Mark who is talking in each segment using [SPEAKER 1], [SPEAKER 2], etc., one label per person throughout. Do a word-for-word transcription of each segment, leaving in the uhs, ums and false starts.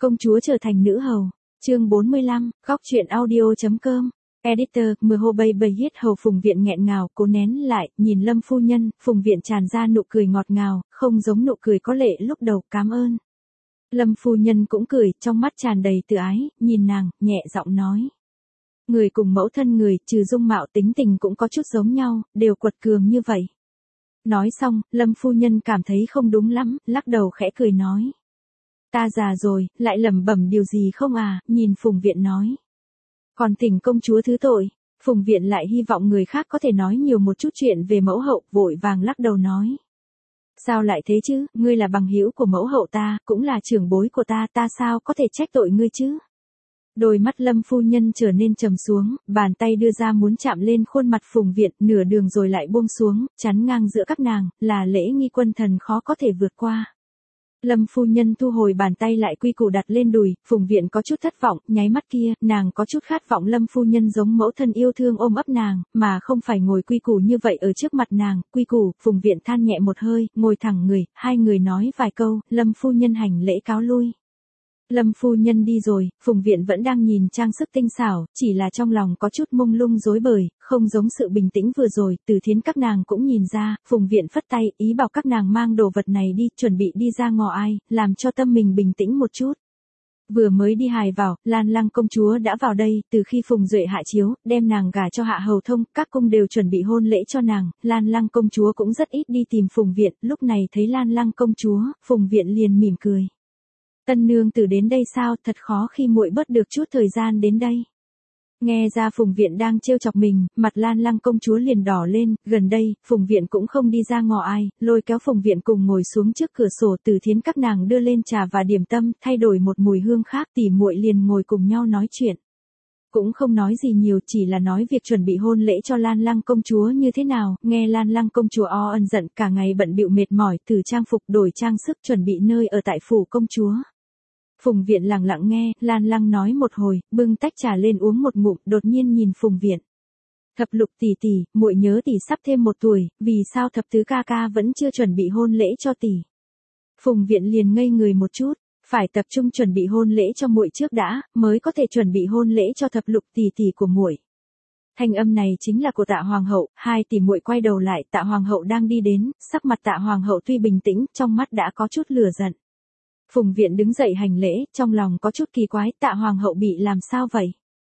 [SPEAKER 1] Công chúa trở thành nữ hầu. Chương bốn mươi lăm, góc truyện audio.com. Editor, mưa hô bay bay hiết hầu. Phùng Viện nghẹn ngào, cố nén lại, nhìn Lâm phu nhân, Phùng Viện tràn ra nụ cười ngọt ngào, không giống nụ cười có lệ lúc đầu. Cảm ơn. Lâm phu nhân cũng cười, trong mắt tràn đầy tự ái, nhìn nàng, nhẹ giọng nói. Người cùng mẫu thân người, trừ dung mạo tính tình cũng có chút giống nhau, đều quật cường như vậy. Nói xong, Lâm phu nhân cảm thấy không đúng lắm, lắc đầu khẽ cười nói. Ta già rồi, lại lẩm bẩm điều gì không à, nhìn Phùng Viện nói. Còn thỉnh công chúa thứ tội. Phùng Viện lại hy vọng người khác có thể nói nhiều một chút chuyện về mẫu hậu, vội vàng lắc đầu nói. Sao lại thế chứ, ngươi là bằng hữu của mẫu hậu ta, cũng là trưởng bối của ta, ta sao có thể trách tội ngươi chứ? Đôi mắt Lâm phu nhân trở nên trầm xuống, bàn tay đưa ra muốn chạm lên khuôn mặt Phùng Viện, nửa đường rồi lại buông xuống, chắn ngang giữa các nàng, là lễ nghi quân thần khó có thể vượt qua. Lâm phu nhân thu hồi bàn tay lại quy củ đặt lên đùi, Phùng Viện có chút thất vọng, nháy mắt kia, nàng có chút khát vọng Lâm phu nhân giống mẫu thân yêu thương ôm ấp nàng, mà không phải ngồi quy củ như vậy ở trước mặt nàng. Quy củ, Phùng Viện than nhẹ một hơi, ngồi thẳng người, hai người nói vài câu, Lâm phu nhân hành lễ cáo lui. Lâm phu nhân đi rồi, Phùng Viện vẫn đang nhìn trang sức tinh xảo, chỉ là trong lòng có chút mông lung rối bời, không giống sự bình tĩnh vừa rồi. Từ Thiến các nàng cũng nhìn ra, Phùng Viện phất tay, ý bảo các nàng mang đồ vật này đi, chuẩn bị đi ra ngọ ai, làm cho tâm mình bình tĩnh một chút. Vừa mới đi hài vào, Lan Lăng công chúa đã vào đây, từ khi Phùng Duệ hạ chiếu, đem nàng gả cho Hạ Hầu Thông, các cung đều chuẩn bị hôn lễ cho nàng, Lan Lăng công chúa cũng rất ít đi tìm Phùng Viện, lúc này thấy Lan Lăng công chúa, Phùng Viện liền mỉm cười. Tân nương tử đến đây sao, thật khó khi muội bớt được chút thời gian đến đây. Nghe ra Phùng Viện đang trêu chọc mình, mặt Lan Lăng công chúa liền đỏ lên, gần đây, Phùng Viện cũng không đi ra ngọ ai, lôi kéo Phùng Viện cùng ngồi xuống trước cửa sổ. Từ Thiến các nàng đưa lên trà và điểm tâm, thay đổi một mùi hương khác, tỉ muội liền ngồi cùng nhau nói chuyện. Cũng không nói gì nhiều, chỉ là nói việc chuẩn bị hôn lễ cho Lan Lăng công chúa như thế nào. Nghe Lan Lăng công chúa o ân giận, cả ngày bận bịu mệt mỏi, từ trang phục đổi trang sức chuẩn bị nơi ở tại phủ công chúa. Phùng Viện lặng lặng nghe, Lan Lăng nói một hồi, bưng tách trà lên uống một ngụm, đột nhiên nhìn Phùng Viện. Thập Lục tỷ tỷ, muội nhớ tỷ sắp thêm một tuổi, vì sao Thập Tứ ca ca vẫn chưa chuẩn bị hôn lễ cho tỷ? Phùng Viện liền ngây người một chút, phải tập trung chuẩn bị hôn lễ cho muội trước đã, mới có thể chuẩn bị hôn lễ cho Thập Lục tỷ tỷ của muội. Thanh âm này chính là của Tạ hoàng hậu. Hai tỷ muội quay đầu lại, Tạ hoàng hậu đang đi đến, sắc mặt Tạ hoàng hậu tuy bình tĩnh, trong mắt đã có chút lửa giận. Phùng Viện đứng dậy hành lễ, trong lòng có chút kỳ quái, Tạ hoàng hậu bị làm sao vậy?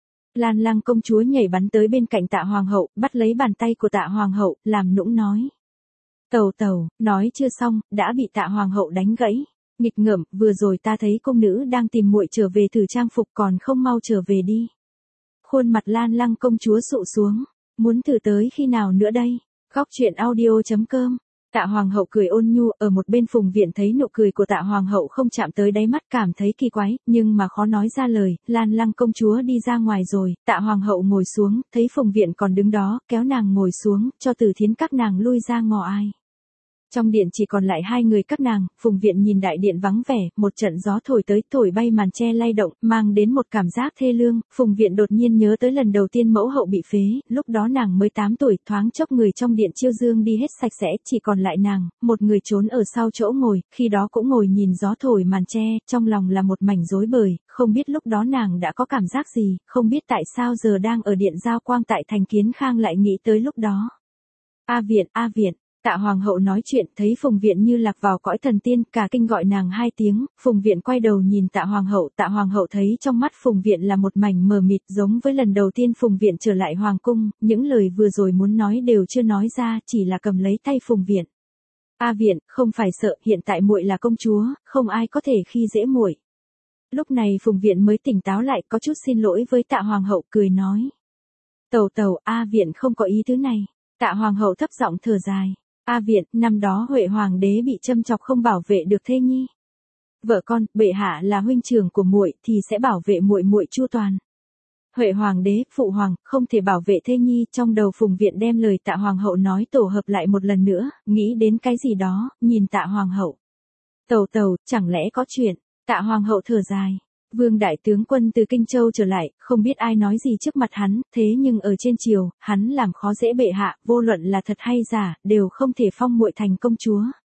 [SPEAKER 1] Lan Lăng công chúa nhảy bắn tới bên cạnh Tạ hoàng hậu, bắt lấy bàn tay của Tạ hoàng hậu, làm nũng nói. Tàu tàu, nói chưa xong, đã bị Tạ hoàng hậu đánh gãy. Nghịch ngợm, vừa rồi ta thấy công nữ đang tìm muội trở về thử trang phục, còn không mau trở về đi. Khuôn mặt Lan Lăng công chúa sụ xuống, muốn thử tới khi nào nữa đây? Góc truyện audio.com. Tạ hoàng hậu cười ôn nhu, ở một bên Phùng Viện thấy nụ cười của Tạ hoàng hậu không chạm tới đáy mắt, cảm thấy kỳ quái, nhưng mà khó nói ra lời. Lan Lăng công chúa đi ra ngoài rồi, Tạ hoàng hậu ngồi xuống, thấy Phùng Viện còn đứng đó, kéo nàng ngồi xuống, cho Từ Thiến các nàng lui ra ngọ ai. Trong điện chỉ còn lại hai người các nàng, Phùng Viện nhìn đại điện vắng vẻ, một trận gió thổi tới, thổi bay màn che lay động, mang đến một cảm giác thê lương. Phùng Viện đột nhiên nhớ tới lần đầu tiên mẫu hậu bị phế, lúc đó nàng mới tám tuổi, thoáng chốc người trong điện chiêu dương đi hết sạch sẽ, chỉ còn lại nàng, một người trốn ở sau chỗ ngồi, khi đó cũng ngồi nhìn gió thổi màn che, trong lòng là một mảnh rối bời, không biết lúc đó nàng đã có cảm giác gì, không biết tại sao giờ đang ở điện Giao Quang tại thành Kiến Khang lại nghĩ tới lúc đó. A Viện, A Viện. Tạ hoàng hậu nói chuyện, thấy Phùng Viện như lạc vào cõi thần tiên, cả kinh gọi nàng hai tiếng. Phùng Viện quay đầu nhìn Tạ hoàng hậu, Tạ hoàng hậu thấy trong mắt Phùng Viện là một mảnh mờ mịt, giống với lần đầu tiên Phùng Viện trở lại hoàng cung, những lời vừa rồi muốn nói đều chưa nói ra, chỉ là cầm lấy tay Phùng Viện. A Viện, không phải sợ, hiện tại muội là công chúa, không ai có thể khi dễ muội. Lúc này Phùng Viện mới tỉnh táo lại, có chút xin lỗi với Tạ hoàng hậu, cười nói. Tàu tàu, A Viện không có ý thứ này. Tạ hoàng hậu thấp giọng thở dài. A Viện, năm đó Huệ hoàng đế bị châm chọc không bảo vệ được thê nhi. Vợ con, bệ hạ là huynh trưởng của muội thì sẽ bảo vệ muội muội chu toàn. Huệ hoàng đế, phụ hoàng, không thể bảo vệ thê nhi. Trong đầu Phùng Viện đem lời Tạ hoàng hậu nói tổ hợp lại một lần nữa, nghĩ đến cái gì đó, nhìn Tạ hoàng hậu. Tàu tàu, chẳng lẽ có chuyện? Tạ hoàng hậu thở dài. Vương đại tướng quân từ Kinh Châu trở lại, không biết ai nói gì trước mặt hắn, thế nhưng ở trên triều, hắn làm khó dễ bệ hạ, vô luận là thật hay giả, đều không thể phong muội thành công chúa.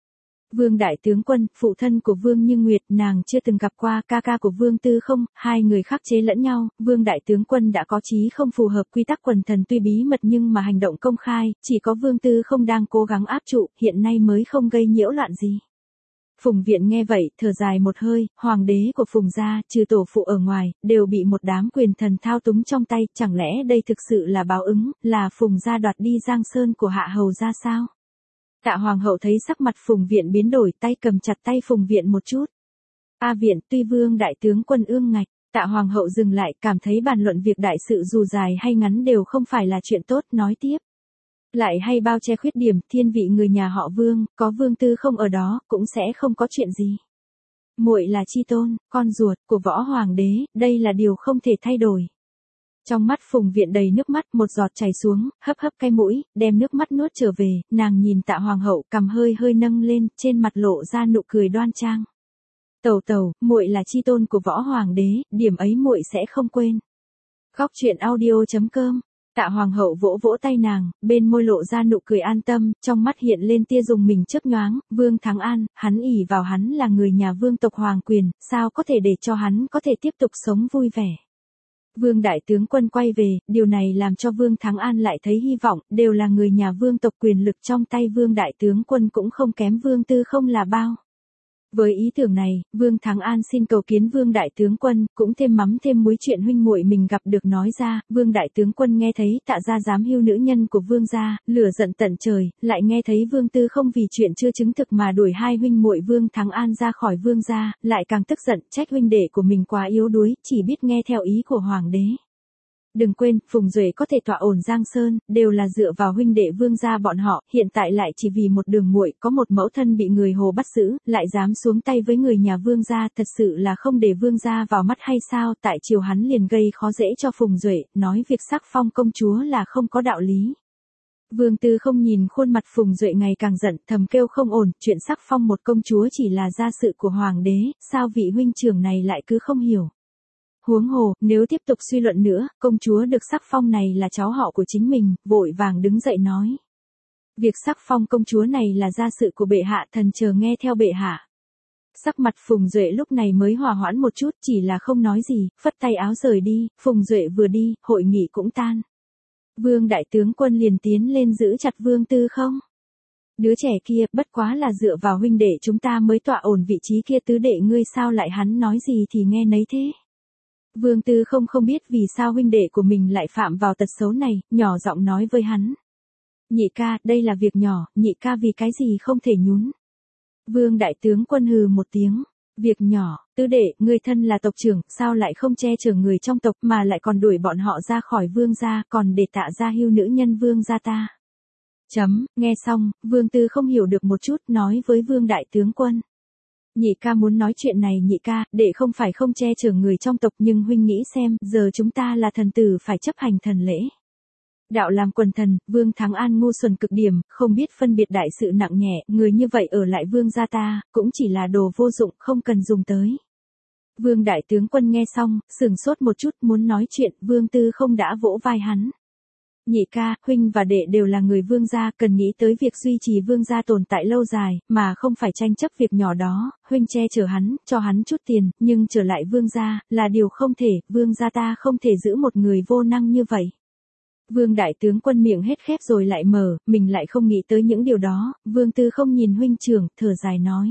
[SPEAKER 1] Vương đại tướng quân, phụ thân của Vương Như Nguyệt, nàng chưa từng gặp qua ca ca của Vương Tư Không, hai người khắc chế lẫn nhau, Vương đại tướng quân đã có chí không phù hợp quy tắc quần thần tuy bí mật nhưng mà hành động công khai, chỉ có Vương Tư Không đang cố gắng áp trụ, hiện nay mới không gây nhiễu loạn gì. Phùng Viện nghe vậy, thở dài một hơi, hoàng đế của Phùng gia, trừ tổ phụ ở ngoài, đều bị một đám quyền thần thao túng trong tay, chẳng lẽ đây thực sự là báo ứng, là Phùng gia đoạt đi Giang Sơn của Hạ hầu gia sao? Tạ hoàng hậu thấy sắc mặt Phùng Viện biến đổi, tay cầm chặt tay Phùng Viện một chút. A Viện, tuy Vương đại tướng quân ương ngạch, Tạ hoàng hậu dừng lại, cảm thấy bàn luận việc đại sự dù dài hay ngắn đều không phải là chuyện tốt, nói tiếp. Lại hay bao che khuyết điểm, thiên vị người nhà họ Vương, có Vương Tư Không ở đó, cũng sẽ không có chuyện gì. Muội là chi tôn, con ruột của võ hoàng đế, đây là điều không thể thay đổi. Trong mắt Phùng Viện đầy nước mắt, một giọt chảy xuống, hấp hấp cái mũi, đem nước mắt nuốt trở về, nàng nhìn Tạ hoàng hậu, cằm hơi hơi nâng lên, trên mặt lộ ra nụ cười đoan trang. Tẩu tẩu, muội là chi tôn của võ hoàng đế, điểm ấy muội sẽ không quên. Góc truyện audio chấm com. Tạ hoàng hậu vỗ vỗ tay nàng, bên môi lộ ra nụ cười an tâm, trong mắt hiện lên tia dùng mình chớp nhoáng, Vương Thắng An, hắn ỷ vào hắn là người nhà Vương tộc hoàng quyền, sao có thể để cho hắn có thể tiếp tục sống vui vẻ. Vương đại tướng quân quay về, điều này làm cho Vương Thắng An lại thấy hy vọng, đều là người nhà Vương tộc quyền lực trong tay Vương đại tướng quân cũng không kém Vương Tư Không là bao. Với ý tưởng này, Vương Thắng An xin cầu kiến Vương đại tướng quân, cũng thêm mắm thêm muối chuyện huynh muội mình gặp được nói ra, Vương đại tướng quân nghe thấy Tạ gia dám hưu nữ nhân của Vương gia, lửa giận tận trời, lại nghe thấy Vương Tư Không vì chuyện chưa chứng thực mà đuổi hai huynh muội Vương Thắng An ra khỏi Vương gia, lại càng tức giận, trách huynh đệ của mình quá yếu đuối, chỉ biết nghe theo ý của hoàng đế. Đừng quên, Phùng Duệ có thể tọa ổn Giang Sơn, đều là dựa vào huynh đệ Vương gia bọn họ, hiện tại lại chỉ vì một đường muội, có một mẫu thân bị người Hồ bắt giữ, lại dám xuống tay với người nhà Vương gia, thật sự là không để Vương gia vào mắt hay sao? Tại triều hắn liền gây khó dễ cho Phùng Duệ, nói việc sắc phong công chúa là không có đạo lý. Vương Tư Không nhìn khuôn mặt Phùng Duệ ngày càng giận, thầm kêu không ổn, chuyện sắc phong một công chúa chỉ là gia sự của hoàng đế, sao vị huynh trưởng này lại cứ không hiểu. Huống hồ, nếu tiếp tục suy luận nữa, công chúa được sắc phong này là cháu họ của chính mình, vội vàng đứng dậy nói. Việc sắc phong công chúa này là gia sự của bệ hạ, thần chờ nghe theo bệ hạ. Sắc mặt Phùng Duệ lúc này mới hòa hoãn một chút, chỉ là không nói gì, phất tay áo rời đi, Phùng Duệ vừa đi, hội nghị cũng tan. Vương đại tướng quân liền tiến lên giữ chặt Vương Tư Không. Đứa trẻ kia, bất quá là dựa vào huynh đệ chúng ta mới tọa ổn vị trí kia, tứ đệ ngươi sao lại hắn nói gì thì nghe nấy thế. Vương Tư Không không biết vì sao huynh đệ của mình lại phạm vào tật xấu này, nhỏ giọng nói với hắn. Nhị ca, đây là việc nhỏ, nhị ca vì cái gì không thể nhún. Vương đại tướng quân hừ một tiếng. Việc nhỏ, tứ đệ, ngươi thân là tộc trưởng, sao lại không che chở người trong tộc mà lại còn đuổi bọn họ ra khỏi Vương gia, còn để Tạ gia hưu nữ nhân Vương gia ta. Chấm, nghe xong, Vương Tư Không hiểu được một chút, nói với Vương đại tướng quân. Nhị ca muốn nói chuyện này nhị ca, đệ không phải không che chở người trong tộc nhưng huynh nghĩ xem, giờ chúng ta là thần tử phải chấp hành thần lễ. Đạo làm quần thần, Vương Thắng An ngu xuẩn cực điểm, không biết phân biệt đại sự nặng nhẹ, người như vậy ở lại Vương gia ta, cũng chỉ là đồ vô dụng, không cần dùng tới. Vương đại tướng quân nghe xong, sửng sốt một chút, muốn nói chuyện, Vương Tư Không đã vỗ vai hắn. Nhị ca, huynh và đệ đều là người Vương gia, cần nghĩ tới việc duy trì Vương gia tồn tại lâu dài, mà không phải tranh chấp việc nhỏ đó, huynh che chở hắn, cho hắn chút tiền, nhưng trở lại Vương gia, là điều không thể, Vương gia ta không thể giữ một người vô năng như vậy. Vương đại tướng quân miệng hết khép rồi lại mở, mình lại không nghĩ tới những điều đó, Vương Tư Không nhìn huynh trưởng, thở dài nói.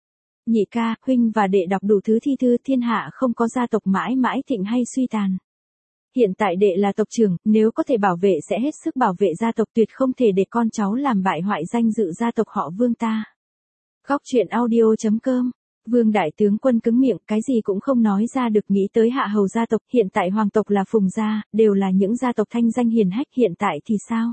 [SPEAKER 1] Nhị ca, huynh và đệ đọc đủ thứ thi thư, thiên hạ không có gia tộc mãi mãi thịnh hay suy tàn. Hiện tại đệ là tộc trưởng, nếu có thể bảo vệ sẽ hết sức bảo vệ gia tộc, tuyệt không thể để con cháu làm bại hoại danh dự gia tộc họ Vương ta. Góc truyện audio chấm com. Vương đại tướng quân cứng miệng, cái gì cũng không nói ra được, nghĩ tới hạ hầu gia tộc, hiện tại hoàng tộc là Phùng gia, đều là những gia tộc thanh danh hiển hách, hiện tại thì sao?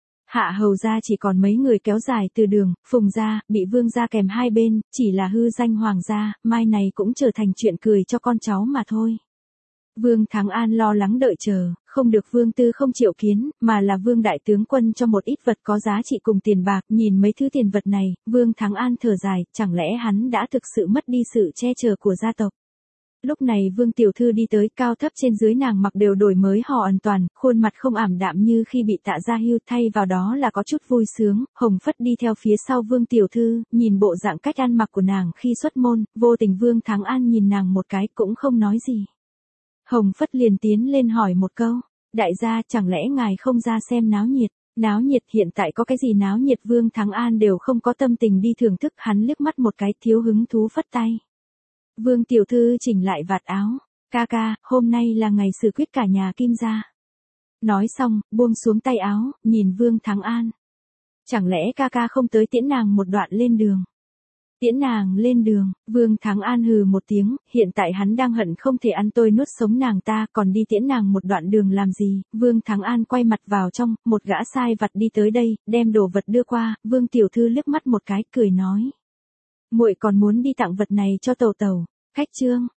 [SPEAKER 1] Hạ hầu gia chỉ còn mấy người kéo dài từ đường, Phùng gia, bị Vương gia kèm hai bên, chỉ là hư danh hoàng gia, mai này cũng trở thành chuyện cười cho con cháu mà thôi. Vương Thắng An lo lắng đợi chờ, không được Vương Tư Không triệu kiến, mà là Vương đại tướng quân cho một ít vật có giá trị cùng tiền bạc, nhìn mấy thứ tiền vật này, Vương Thắng An thở dài, chẳng lẽ hắn đã thực sự mất đi sự che chở của gia tộc. Lúc này Vương Tiểu Thư đi tới, cao thấp trên dưới nàng mặc đều đổi mới họ hoàn toàn, khuôn mặt không ảm đạm như khi bị Tạ Gia hưu, thay vào đó là có chút vui sướng. Hồng Phất đi theo phía sau Vương Tiểu Thư, nhìn bộ dạng cách ăn mặc của nàng khi xuất môn, vô tình Vương Thắng An nhìn nàng một cái cũng không nói gì. Hồng Phất liền tiến lên hỏi một câu, đại gia chẳng lẽ ngài không ra xem náo nhiệt? Náo nhiệt hiện tại có cái gì náo nhiệt? Vương Thắng An đều không có tâm tình đi thưởng thức, hắn liếc mắt một cái thiếu hứng thú phất tay. Vương Tiểu Thư chỉnh lại vạt áo, ca ca, hôm nay là ngày xử quyết cả nhà Kim gia. Nói xong, buông xuống tay áo, nhìn Vương Thắng An. Chẳng lẽ ca ca không tới tiễn nàng một đoạn lên đường? Tiễn nàng lên đường, Vương Thắng An hừ một tiếng, hiện tại hắn đang hận không thể ăn tôi nuốt sống nàng ta, còn đi tiễn nàng một đoạn đường làm gì? Vương Thắng An quay mặt vào trong, một gã sai vặt đi tới đây, đem đồ vật đưa qua, Vương Tiểu Thư liếc mắt một cái, cười nói. Muội còn muốn đi tặng vật này cho tẩu tẩu, khách trương.